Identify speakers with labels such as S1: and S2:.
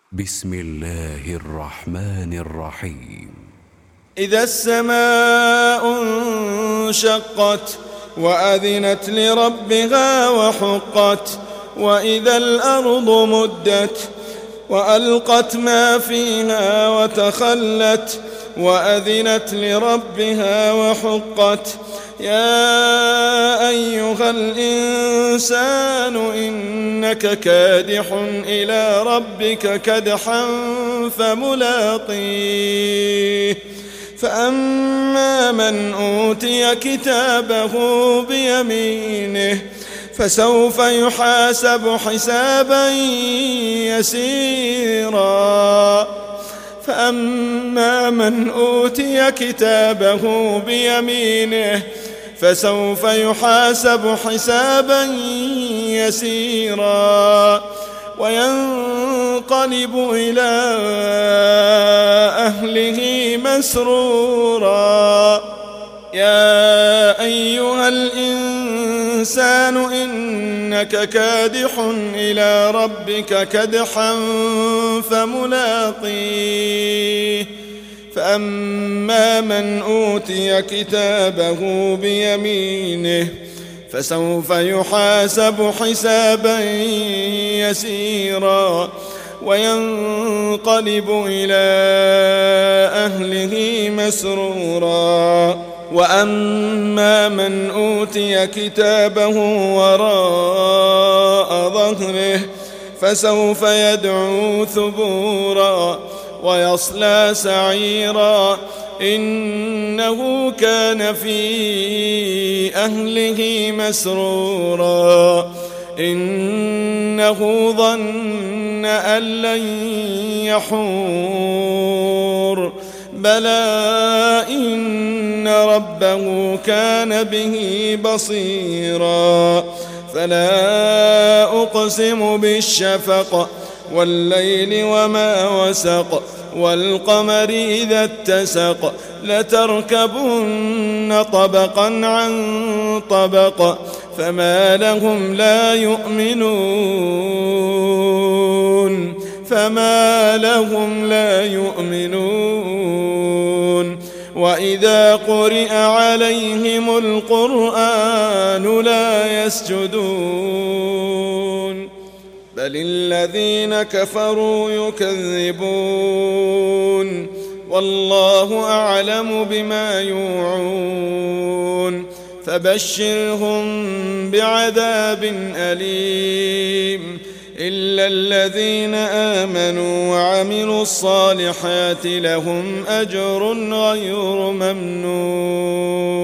S1: بسم الله الرحمن الرحيم.
S2: إذا السماء انشقت وأذنت لربها وحقت وإذا الأرض مدت وألقت ما فيها وتخلت وأذنت لربها وحقت يا أيها الإنسان إنك كادح إلى ربك كدحا فملاقيه فأما من أوتي كتابه بيمينه فسوف يحاسب حسابا يسيرا فأما من أوتي كتابه بيمينه فسوف يحاسب حسابا يسيرا وينقلب إلى أهله مسرورا يا أيها الإنسان إنك كادح إلى ربك كدحا فملاقيه فأما من أوتي كتابه بيمينه فسوف يحاسب حسابا يسيرا وينقلب إلى أهله مسرورا وأما من أوتي كتابه وراء ظهره فسوف يدعو ثبورا ويصلى سعيرا إنه كان في أهله مسرورا إنه ظن أن لن يحور بلى إن ربه كان به بصيرا فلا أقسم بالشفق والليل وما وسق والقمر إذا اتسق لتركبن طبقا عن طبق فما لهم لا يؤمنون وإذا قرئ عليهم القرآن لا يسجدون بل الذين كفروا يكذبون والله أعلم بما يوعون فبشرهم بعذاب أليم إلا الذين آمنوا وعملوا الصالحات لهم أجر غير ممنون.